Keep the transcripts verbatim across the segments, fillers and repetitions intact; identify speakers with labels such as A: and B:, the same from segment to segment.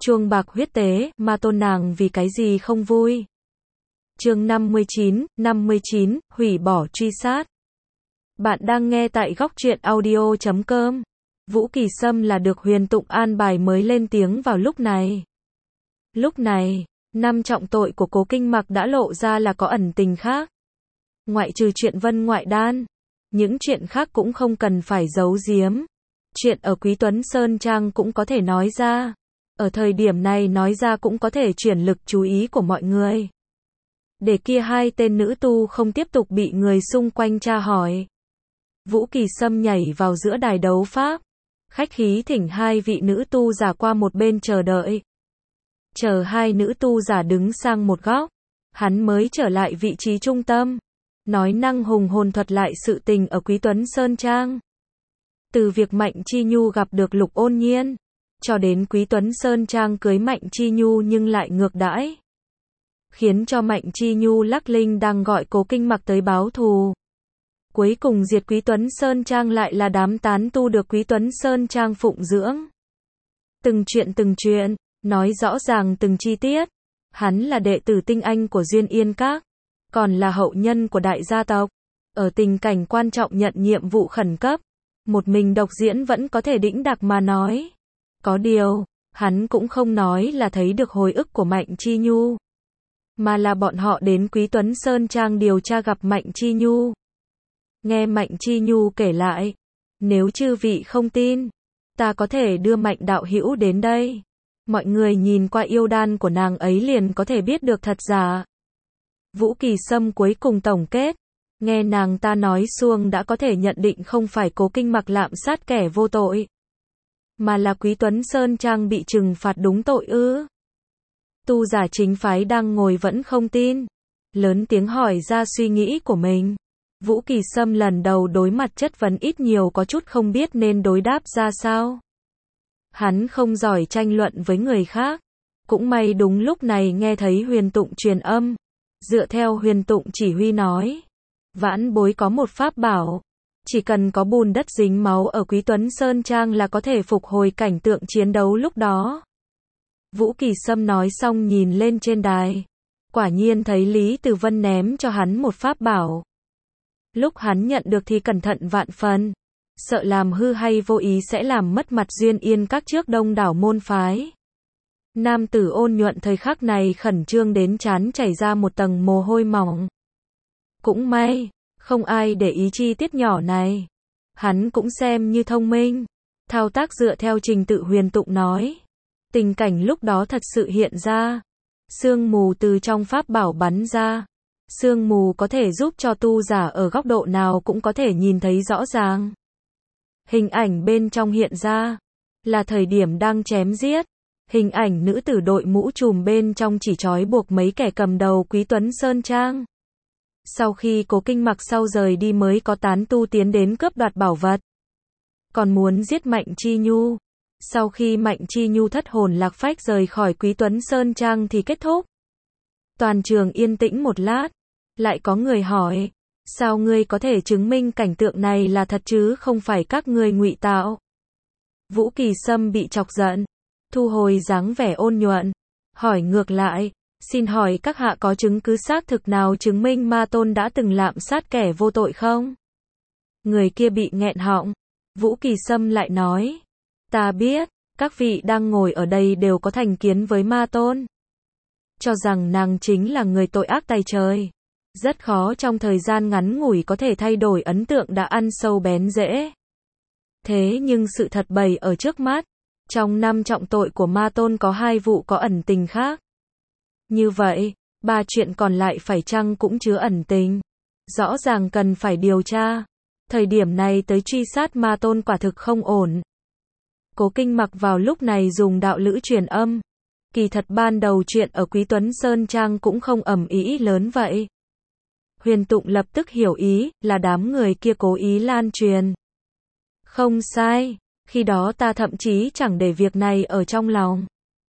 A: chuông bạc huyết tế, Ma Tôn nàng vì cái gì không vui. Chương năm mươi chín, năm mươi chín, hủy bỏ truy sát. Bạn đang nghe tại góc truyện audio chấm com. Vũ Kỳ Sâm là được Huyền Tụng an bài mới lên tiếng vào lúc này. Lúc này, năm trọng tội của Cố Kinh Mặc đã lộ ra là có ẩn tình khác. Ngoại trừ chuyện Vân Ngoại Đan, những chuyện khác cũng không cần phải giấu giếm. Chuyện ở Quý Tuấn Sơn Trang cũng có thể nói ra. Ở thời điểm này nói ra cũng có thể chuyển lực chú ý của mọi người. Để kia hai tên nữ tu không tiếp tục bị người xung quanh tra hỏi. Vũ Kỳ Sâm nhảy vào giữa đài đấu pháp. Khách khí thỉnh hai vị nữ tu giả qua một bên chờ đợi. Chờ hai nữ tu giả đứng sang một góc. Hắn mới trở lại vị trí trung tâm. Nói năng hùng hồn thuật lại sự tình ở Quý Tuấn Sơn Trang. Từ việc Mạnh Chi Nhu gặp được Lục Ôn Nhiên, cho đến Quý Tuấn Sơn Trang cưới Mạnh Chi Nhu nhưng lại ngược đãi. Khiến cho Mạnh Chi Nhu lắc linh đang gọi Cố Kinh Mặc tới báo thù. Cuối cùng diệt Quý Tuấn Sơn Trang lại là đám tán tu được Quý Tuấn Sơn Trang phụng dưỡng. Từng chuyện từng chuyện, nói rõ ràng từng chi tiết. Hắn là đệ tử tinh anh của Duyên Yên Các, còn là hậu nhân của đại gia tộc. Ở tình cảnh quan trọng nhận nhiệm vụ khẩn cấp, một mình độc diễn vẫn có thể đĩnh đạc mà nói. Có điều, hắn cũng không nói là thấy được hồi ức của Mạnh Chi Nhu, mà là bọn họ đến Quý Tuấn Sơn Trang điều tra gặp Mạnh Chi Nhu. Nghe Mạnh Chi Nhu kể lại, nếu chư vị không tin, ta có thể đưa Mạnh đạo hữu đến đây. Mọi người nhìn qua yêu đan của nàng ấy liền có thể biết được thật giả. Vũ Kỳ Sâm cuối cùng tổng kết, nghe nàng ta nói xuông đã có thể nhận định không phải Cố Kinh Mặc lạm sát kẻ vô tội, mà là Quý Tuấn Sơn Trang bị trừng phạt đúng tội ư. Tu giả chính phái đang ngồi vẫn không tin, lớn tiếng hỏi ra suy nghĩ của mình. Vũ Kỳ Sâm lần đầu đối mặt chất vấn ít nhiều có chút không biết nên đối đáp ra sao. Hắn không giỏi tranh luận với người khác. Cũng may đúng lúc này nghe thấy Huyền Tụng truyền âm. Dựa theo Huyền Tụng chỉ huy nói, vãn bối có một pháp bảo. Chỉ cần có bùn đất dính máu ở Quý Tuấn Sơn Trang là có thể phục hồi cảnh tượng chiến đấu lúc đó. Vũ Kỳ Sâm nói xong nhìn lên trên đài. Quả nhiên thấy Lý Từ Vân ném cho hắn một pháp bảo. Lúc hắn nhận được thì cẩn thận vạn phần. Sợ làm hư hay vô ý sẽ làm mất mặt Duyên Yên Các trước đông đảo môn phái. Nam tử ôn nhuận thời khắc này khẩn trương đến trán chảy ra một tầng mồ hôi mỏng. Cũng may, không ai để ý chi tiết nhỏ này. Hắn cũng xem như thông minh. Thao tác dựa theo trình tự Huyền Tụng nói. Tình cảnh lúc đó thật sự hiện ra. Sương mù từ trong pháp bảo bắn ra. Sương mù có thể giúp cho tu giả ở góc độ nào cũng có thể nhìn thấy rõ ràng. Hình ảnh bên trong hiện ra là thời điểm đang chém giết. Hình ảnh nữ tử đội mũ trùm bên trong chỉ trói buộc mấy kẻ cầm đầu Quý Tuấn Sơn Trang. Sau khi Cố Kinh Mặc sau rời đi mới có tán tu tiến đến cướp đoạt bảo vật. Còn muốn giết Mạnh Chi Nhu. Sau khi Mạnh Chi Nhu thất hồn lạc phách rời khỏi Quý Tuấn Sơn Trang thì kết thúc. Toàn trường yên tĩnh một lát. Lại có người hỏi, sao ngươi có thể chứng minh cảnh tượng này là thật chứ không phải các ngươi ngụy tạo? Vũ Kỳ Sâm bị chọc giận, thu hồi dáng vẻ ôn nhuận, hỏi ngược lại, xin hỏi các hạ có chứng cứ xác thực nào chứng minh Ma Tôn đã từng lạm sát kẻ vô tội không? Người kia bị nghẹn họng, Vũ Kỳ Sâm lại nói, ta biết, các vị đang ngồi ở đây đều có thành kiến với Ma Tôn. Cho rằng nàng chính là người tội ác tày trời. Rất khó trong thời gian ngắn ngủi có thể thay đổi ấn tượng đã ăn sâu bén rễ. Thế nhưng sự thật bày ở trước mắt. Trong năm trọng tội của Ma Tôn có hai vụ có ẩn tình khác. Như vậy, ba chuyện còn lại phải chăng cũng chứa ẩn tình. Rõ ràng cần phải điều tra. Thời điểm này tới truy sát Ma Tôn quả thực không ổn. Cố Kinh Mặc vào lúc này dùng đạo lữ truyền âm. Kỳ thật ban đầu chuyện ở Quý Tuấn Sơn Trang cũng không ầm ĩ lớn vậy. Huyền Tụng lập tức hiểu ý, là đám người kia cố ý lan truyền. Không sai, khi đó ta thậm chí chẳng để việc này ở trong lòng.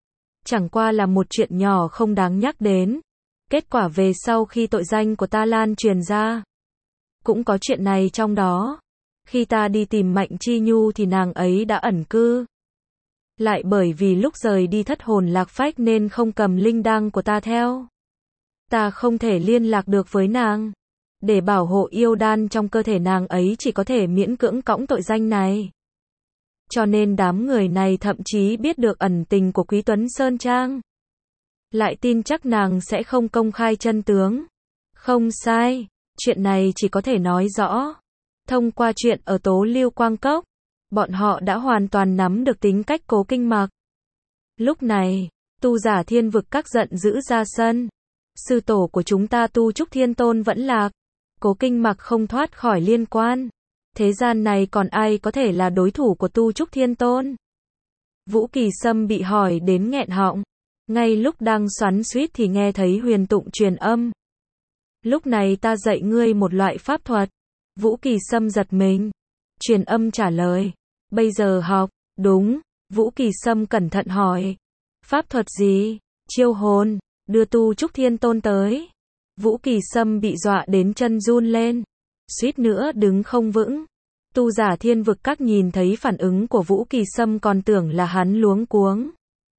A: Chẳng qua là một chuyện nhỏ không đáng nhắc đến. Kết quả về sau khi tội danh của ta lan truyền ra, cũng có chuyện này trong đó. Khi ta đi tìm Mạnh Chi Nhu thì nàng ấy đã ẩn cư. lại bởi vì lúc rời đi thất hồn lạc phách nên không cầm linh đăng của ta theo. Ta không thể liên lạc được với nàng. Để bảo hộ yêu đan trong cơ thể nàng ấy chỉ có thể miễn cưỡng cõng tội danh này. Cho nên đám người này thậm chí biết được ẩn tình của Quý Tuấn Sơn Trang. Lại tin chắc nàng sẽ không công khai chân tướng. Không sai, chuyện này chỉ có thể nói rõ. Thông qua chuyện ở Tố Lưu Quang Cốc, bọn họ đã hoàn toàn nắm được tính cách Cố Kinh Mặc. Lúc này, tu giả thiên vực các giận dữ ra sân. Sư tổ của chúng ta Tu Trúc Thiên Tôn vẫn lạc. Cố Kinh Mặc không thoát khỏi liên quan. Thế gian này còn ai có thể là đối thủ của Tu Trúc Thiên Tôn? Vũ Kỳ Sâm bị hỏi đến nghẹn họng. Ngay lúc đang xoắn xuýt thì nghe thấy Huyền Tụng truyền âm. Lúc này ta dạy ngươi một loại pháp thuật. Vũ Kỳ Sâm giật mình. Truyền âm trả lời. Bây giờ học. Đúng. Vũ Kỳ Sâm cẩn thận hỏi. Pháp thuật gì? Chiêu hồn. Đưa Tu Trúc Thiên Tôn tới. Vũ Kỳ Sâm bị dọa đến chân run lên. Suýt nữa đứng không vững. Tu giả thiên vực các nhìn thấy phản ứng của Vũ Kỳ Sâm còn tưởng là hắn luống cuống.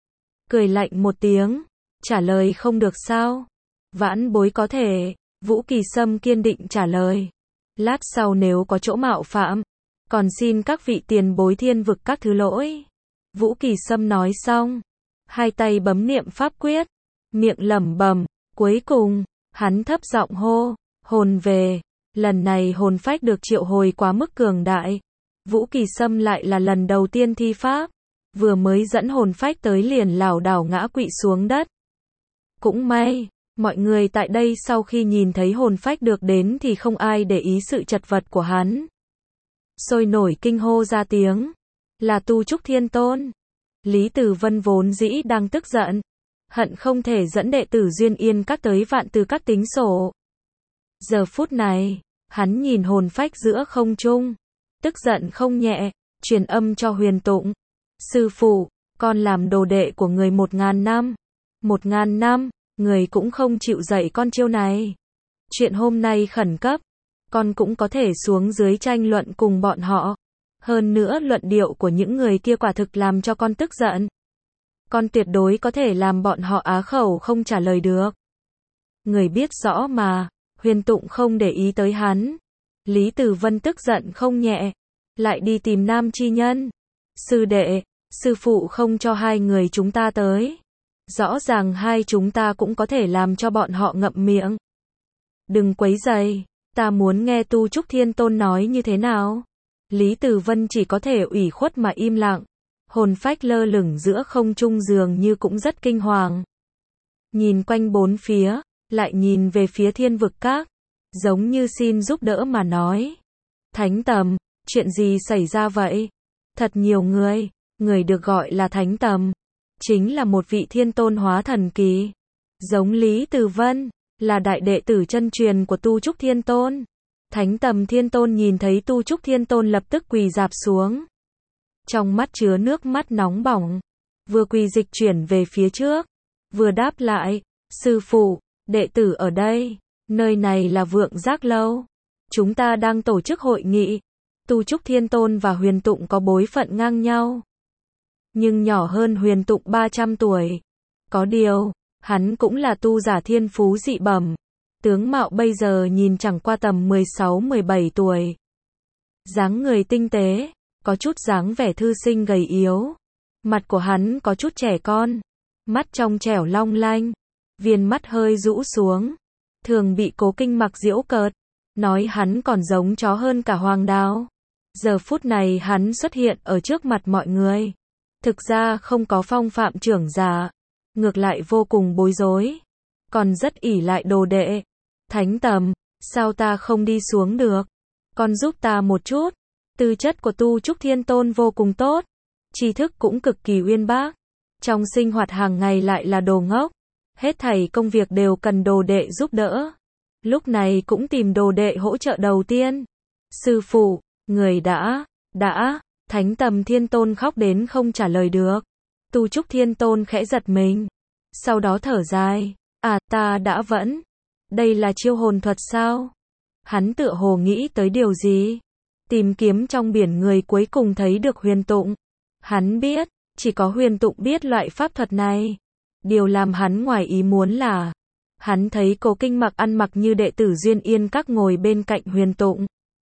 A: Cười lạnh một tiếng. Trả lời không được sao? Vãn bối có thể. Vũ Kỳ Sâm kiên định trả lời. Lát sau nếu có chỗ mạo phạm, còn xin các vị tiền bối thiên vực các thứ lỗi. Vũ Kỳ Sâm nói xong. Hai tay bấm niệm pháp quyết. Miệng lẩm bẩm. Cuối cùng, hắn thấp giọng hô. Hồn về. Lần này hồn phách được triệu hồi quá mức cường đại. Vũ Kỳ Sâm lại là lần đầu tiên thi pháp. Vừa mới dẫn hồn phách tới liền lảo đảo ngã quỵ xuống đất. Cũng may, mọi người tại đây sau khi nhìn thấy hồn phách được đến thì không ai để ý sự chật vật của hắn. Sôi nổi kinh hô ra tiếng. Là Tu Trúc Thiên Tôn. Lý Tử Vân vốn dĩ đang tức giận. Hận không thể dẫn đệ tử Duyên Yên các tới Vạn Từ các tính sổ. Giờ phút này, hắn nhìn hồn phách giữa không trung. Tức giận không nhẹ, truyền âm cho Huyền Tụng. Sư phụ, con làm đồ đệ của người một ngàn năm. Một ngàn năm, người cũng không chịu dạy con chiêu này. Chuyện hôm nay khẩn cấp, con cũng có thể xuống dưới tranh luận cùng bọn họ. Hơn nữa luận điệu của những người kia quả thực làm cho con tức giận. Con tuyệt đối có thể làm bọn họ á khẩu không trả lời được. Người biết rõ mà, Huyền Tụng không để ý tới hắn. Lý Tử Vân tức giận không nhẹ, lại đi tìm Nam Chi Nhân. Sư đệ, sư phụ không cho hai người chúng ta tới. Rõ ràng hai chúng ta cũng có thể làm cho bọn họ ngậm miệng. Đừng quấy rầy, ta muốn nghe Tu Trúc Thiên Tôn nói như thế nào. Lý Tử Vân chỉ có thể ủy khuất mà im lặng. Hồn phách lơ lửng giữa không trung dường như cũng rất kinh hoàng. Nhìn quanh bốn phía, lại nhìn về phía thiên vực các, giống như xin giúp đỡ mà nói. Thánh Tầm, chuyện gì xảy ra vậy? Thật nhiều người, người được gọi là Thánh Tầm, chính là một vị thiên tôn hóa thần kỳ. Giống Lý Tử Vân, là đại đệ tử chân truyền của Tu Trúc Thiên Tôn. Thánh Tầm Thiên Tôn nhìn thấy Tu Trúc Thiên Tôn lập tức quỳ rạp xuống. Trong mắt chứa nước mắt nóng bỏng. Vừa quỳ dịch chuyển về phía trước, vừa đáp lại. Sư phụ, đệ tử ở đây. Nơi này là Vượng Giác Lâu. Chúng ta đang tổ chức hội nghị. Tu Trúc Thiên Tôn và Huyền Tụng có bối phận ngang nhau. Nhưng nhỏ hơn Huyền Tụng ba trăm tuổi. Có điều, hắn cũng là tu giả thiên phú dị bẩm. Tướng mạo bây giờ nhìn chẳng qua tầm mười sáu mười bảy tuổi. Dáng người tinh tế, có chút dáng vẻ thư sinh gầy yếu. Mặt của hắn có chút trẻ con. Mắt trong trẻo long lanh. Viên mắt hơi rũ xuống. Thường bị Cố Kinh Mặc giễu cợt. Nói hắn còn giống chó hơn cả Hoàng Đào. Giờ phút này hắn xuất hiện ở trước mặt mọi người. Thực ra không có phong phạm trưởng giả. Ngược lại vô cùng bối rối. Còn rất ỷ lại đồ đệ. Thánh Tầm, sao ta không đi xuống được? Con giúp ta một chút. Tư chất của Tu Trúc Thiên Tôn vô cùng tốt. Tri thức cũng cực kỳ uyên bác. Trong sinh hoạt hàng ngày lại là đồ ngốc. Hết thảy công việc đều cần đồ đệ giúp đỡ. Lúc này cũng tìm đồ đệ hỗ trợ đầu tiên. Sư phụ, người đã, đã, Thánh Tầm Thiên Tôn khóc đến không trả lời được. Tu Trúc Thiên Tôn khẽ giật mình. Sau đó thở dài. À, ta đã vẫn. Đây là chiêu hồn thuật sao? Hắn tựa hồ nghĩ tới điều gì? Tìm kiếm trong biển người cuối cùng thấy được Huyền Tụng. Hắn biết, Chỉ có Huyền Tụng biết loại pháp thuật này. Điều làm hắn ngoài ý muốn là, hắn thấy Cố Kinh Mặc ăn mặc như đệ tử Duyên Yên Các ngồi bên cạnh Huyền Tụng.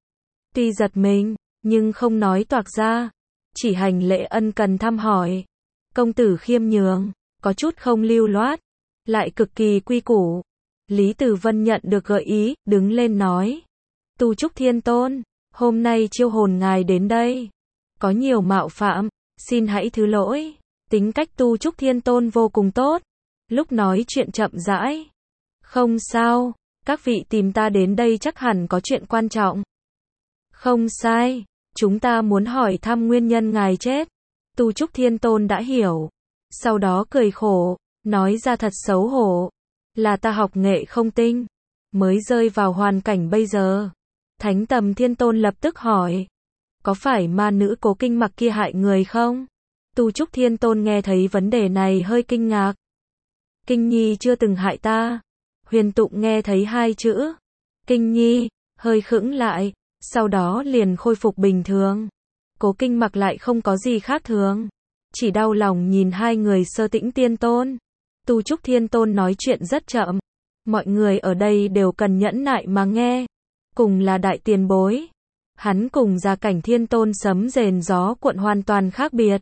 A: Tuy giật mình, nhưng không nói toạc ra, chỉ hành lễ ân cần thăm hỏi. Công tử khiêm nhường, có chút không lưu loát, lại cực kỳ quy củ. Lý Tử Vân nhận được gợi ý, đứng lên nói. Tu Trúc Thiên Tôn, hôm nay chiêu hồn ngài đến đây. Có nhiều mạo phạm, xin hãy thứ lỗi. Tính cách Tu Trúc Thiên Tôn vô cùng tốt. Lúc nói chuyện chậm rãi. Không sao, các vị tìm ta đến đây chắc hẳn có chuyện quan trọng. Không sai, chúng ta muốn hỏi thăm nguyên nhân ngài chết. Tu Trúc Thiên Tôn đã hiểu. Sau đó cười khổ, nói ra thật xấu hổ. Là ta học nghệ không tinh, mới rơi vào hoàn cảnh bây giờ. Thánh Tầm Thiên Tôn lập tức hỏi. Có phải ma nữ Cố Kinh Mặc kia hại người không? Tu Trúc Thiên Tôn nghe thấy vấn đề này hơi kinh ngạc. Kinh Nhi chưa từng hại ta. Huyền Tụng nghe thấy hai chữ Kinh Nhi, hơi khựng lại, sau đó liền khôi phục bình thường. Cố Kinh Mặc lại không có gì khác thường, chỉ đau lòng nhìn hai người Sơ Tĩnh Tiên Tôn. Tu Trúc Thiên Tôn nói chuyện rất chậm, mọi người ở đây đều cần nhẫn nại mà nghe. Cùng là đại tiền bối, hắn cùng Gia Cảnh Thiên Tôn sấm rền gió cuộn hoàn toàn khác biệt.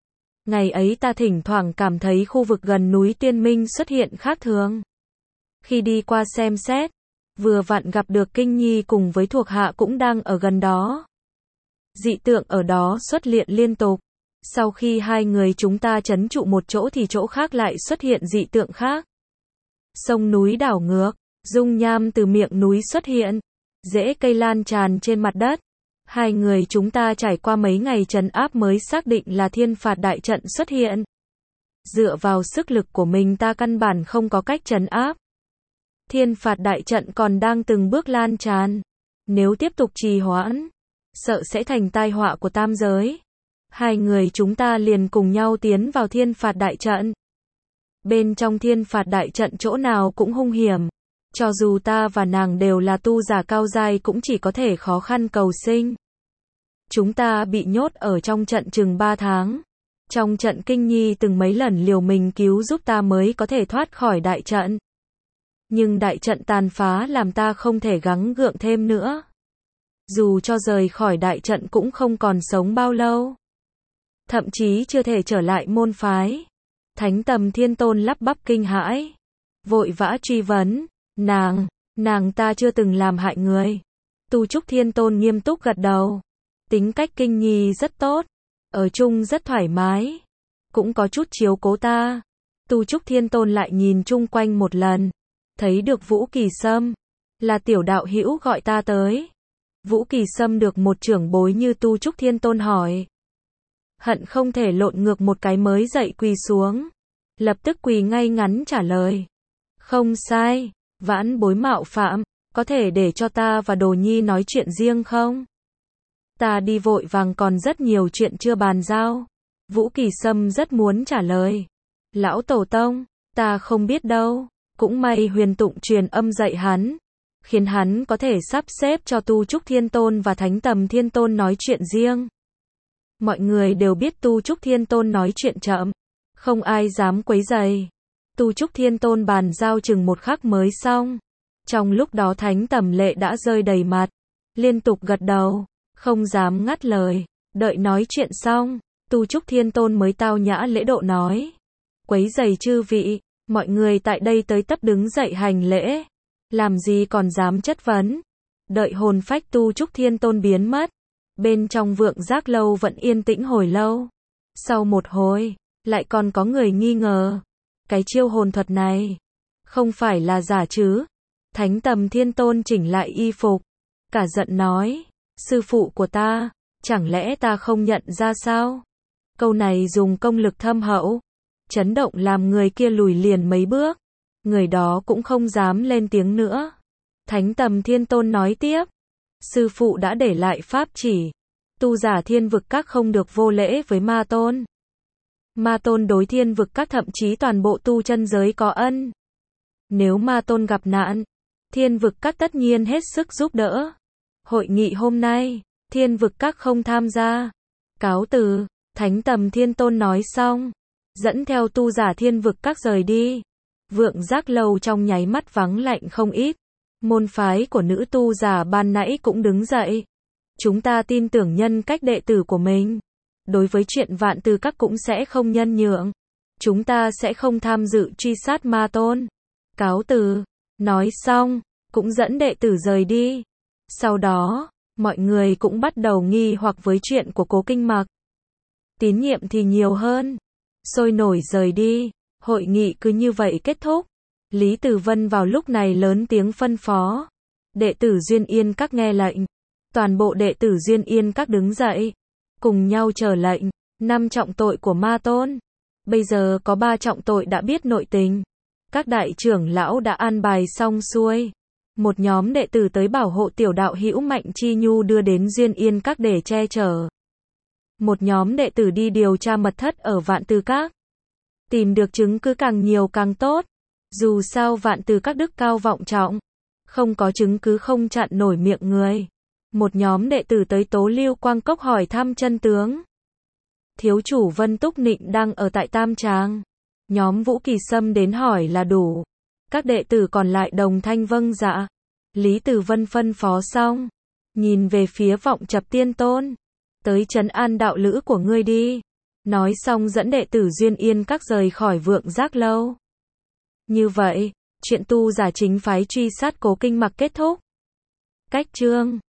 A: Ngày ấy ta thỉnh thoảng cảm thấy khu vực gần núi Tiên Minh xuất hiện khác thường. Khi đi qua xem xét, vừa vặn gặp được Kinh Nhi cùng với thuộc hạ cũng đang ở gần đó. Dị tượng ở đó xuất hiện liên tục. Sau khi hai người chúng ta trấn trụ một chỗ thì chỗ khác lại xuất hiện dị tượng khác. Sông núi đảo ngược, dung nham từ miệng núi xuất hiện, rễ cây lan tràn trên mặt đất. Hai người chúng ta trải qua mấy ngày trấn áp mới xác định là thiên phạt đại trận xuất hiện. Dựa vào sức lực của mình ta căn bản không có cách trấn áp. Thiên phạt đại trận còn đang từng bước lan tràn. Nếu tiếp tục trì hoãn, sợ sẽ thành tai họa của tam giới. Hai người chúng ta liền cùng nhau tiến vào thiên phạt đại trận. Bên trong thiên phạt đại trận chỗ nào cũng hung hiểm. Cho dù ta và nàng đều là tu giả cao giai cũng chỉ có thể khó khăn cầu sinh. Chúng ta bị nhốt ở trong trận chừng ba tháng. Trong trận Kinh Nhi từng mấy lần liều mình cứu giúp ta mới có thể thoát khỏi đại trận. Nhưng đại trận tàn phá làm ta không thể gắng gượng thêm nữa. Dù cho rời khỏi đại trận cũng không còn sống bao lâu. Thậm chí chưa thể trở lại môn phái. Thánh Tầm Thiên Tôn lắp bắp kinh hãi. Vội vã truy vấn. Nàng, nàng ta chưa từng làm hại người. Tu Trúc Thiên Tôn nghiêm túc gật đầu. Tính cách Kinh Nhi rất tốt. Ở chung rất thoải mái. Cũng có chút chiếu cố ta. Tu Trúc Thiên Tôn lại nhìn chung quanh một lần. Thấy được Vũ Kỳ Sâm. Là tiểu đạo hữu gọi ta tới. Vũ Kỳ Sâm được một trưởng bối như Tu Trúc Thiên Tôn hỏi. Hận không thể lộn ngược một cái mới dậy quỳ xuống. Lập tức quỳ ngay ngắn trả lời. Không sai, vãn bối mạo phạm, có thể để cho ta và Đồ Nhi nói chuyện riêng không? Ta đi vội vàng còn rất nhiều chuyện chưa bàn giao. Vũ Kỳ Sâm rất muốn trả lời. Lão Tổ Tông, ta không biết đâu. Cũng may Huyền Tụng truyền âm dạy hắn. Khiến hắn có thể sắp xếp cho Tu Trúc Thiên Tôn và Thánh Tầm Thiên Tôn nói chuyện riêng. Mọi người đều biết Tu Trúc Thiên Tôn nói chuyện chậm. Không ai dám quấy rầy. Tu Trúc Thiên Tôn bàn giao chừng một khắc mới xong. Trong lúc đó Thánh Tầm lệ đã rơi đầy mặt. Liên tục gật đầu. Không dám ngắt lời. Đợi nói chuyện xong. Tu Trúc Thiên Tôn mới tao nhã lễ độ nói. Quấy rầy chư vị. Mọi người tại đây tới tấp đứng dậy hành lễ. Làm gì còn dám chất vấn. Đợi hồn phách Tu Trúc Thiên Tôn biến mất. Bên trong Vượng Giác Lâu vẫn yên tĩnh hồi lâu. Sau một hồi, lại còn có người nghi ngờ. Cái chiêu hồn thuật này, không phải là giả chứ? Thánh Tầm Thiên Tôn chỉnh lại y phục. Cả giận nói, sư phụ của ta, chẳng lẽ ta không nhận ra sao? Câu này dùng công lực thâm hậu. Chấn động làm người kia lùi liền mấy bước. Người đó cũng không dám lên tiếng nữa. Thánh Tầm Thiên Tôn nói tiếp. Sư phụ đã để lại pháp chỉ. Tu giả thiên vực các không được vô lễ với ma tôn. Ma tôn đối thiên vực các thậm chí toàn bộ tu chân giới có ân. Nếu ma tôn gặp nạn, thiên vực các tất nhiên hết sức giúp đỡ. Hội nghị hôm nay, thiên vực các không tham gia. Cáo từ. Thánh Tầm Thiên Tôn nói xong, dẫn theo tu giả thiên vực các rời đi. Vượng Giác Lâu trong nháy mắt vắng lạnh không ít. Môn phái của nữ tu giả ban nãy cũng đứng dậy. Chúng ta tin tưởng nhân cách đệ tử của mình. Đối với chuyện Vạn Từ Các cũng sẽ không nhân nhượng. Chúng ta sẽ không tham dự truy sát ma tôn. Cáo từ. Nói xong, cũng dẫn đệ tử rời đi. Sau đó, mọi người cũng bắt đầu nghi hoặc với chuyện của Cố Kinh Mặc. Tín nhiệm thì nhiều hơn. Sôi nổi rời đi. Hội nghị cứ như vậy kết thúc. Lý Tử Vân vào lúc này lớn tiếng phân phó. Đệ tử Duyên Yên Các nghe lệnh. Toàn bộ đệ tử Duyên Yên Các đứng dậy. Cùng nhau chờ lệnh. Năm trọng tội của ma tôn. Bây giờ có ba trọng tội đã biết nội tình. Các đại trưởng lão đã an bài xong xuôi. Một nhóm đệ tử tới bảo hộ tiểu đạo hữu Mạnh Chi Nhu đưa đến Duyên Yên Các để che chở. Một nhóm đệ tử đi điều tra mật thất ở Vạn Từ Các. Tìm được chứng cứ càng nhiều càng tốt. Dù sao Vạn Từ Các đức cao vọng trọng. Không có chứng cứ không chặn nổi miệng người. Một nhóm đệ tử tới Tố Lưu Quang Cốc hỏi thăm chân tướng. Thiếu chủ Vân Túc Nịnh đang ở tại Tam Tràng. Nhóm Vũ Kỳ Sâm đến hỏi là đủ. Các đệ tử còn lại đồng thanh vâng dạ. Lý Tử Vân phân phó xong. Nhìn về phía Vọng Chập Tiên Tôn. Tới trấn an đạo lữ của ngươi đi. Nói xong dẫn đệ tử Duyên Yên Các rời khỏi Vượng Giác Lâu. Như vậy, chuyện tu giả chính phái truy sát Cố Kinh Mặc kết thúc. Cách chương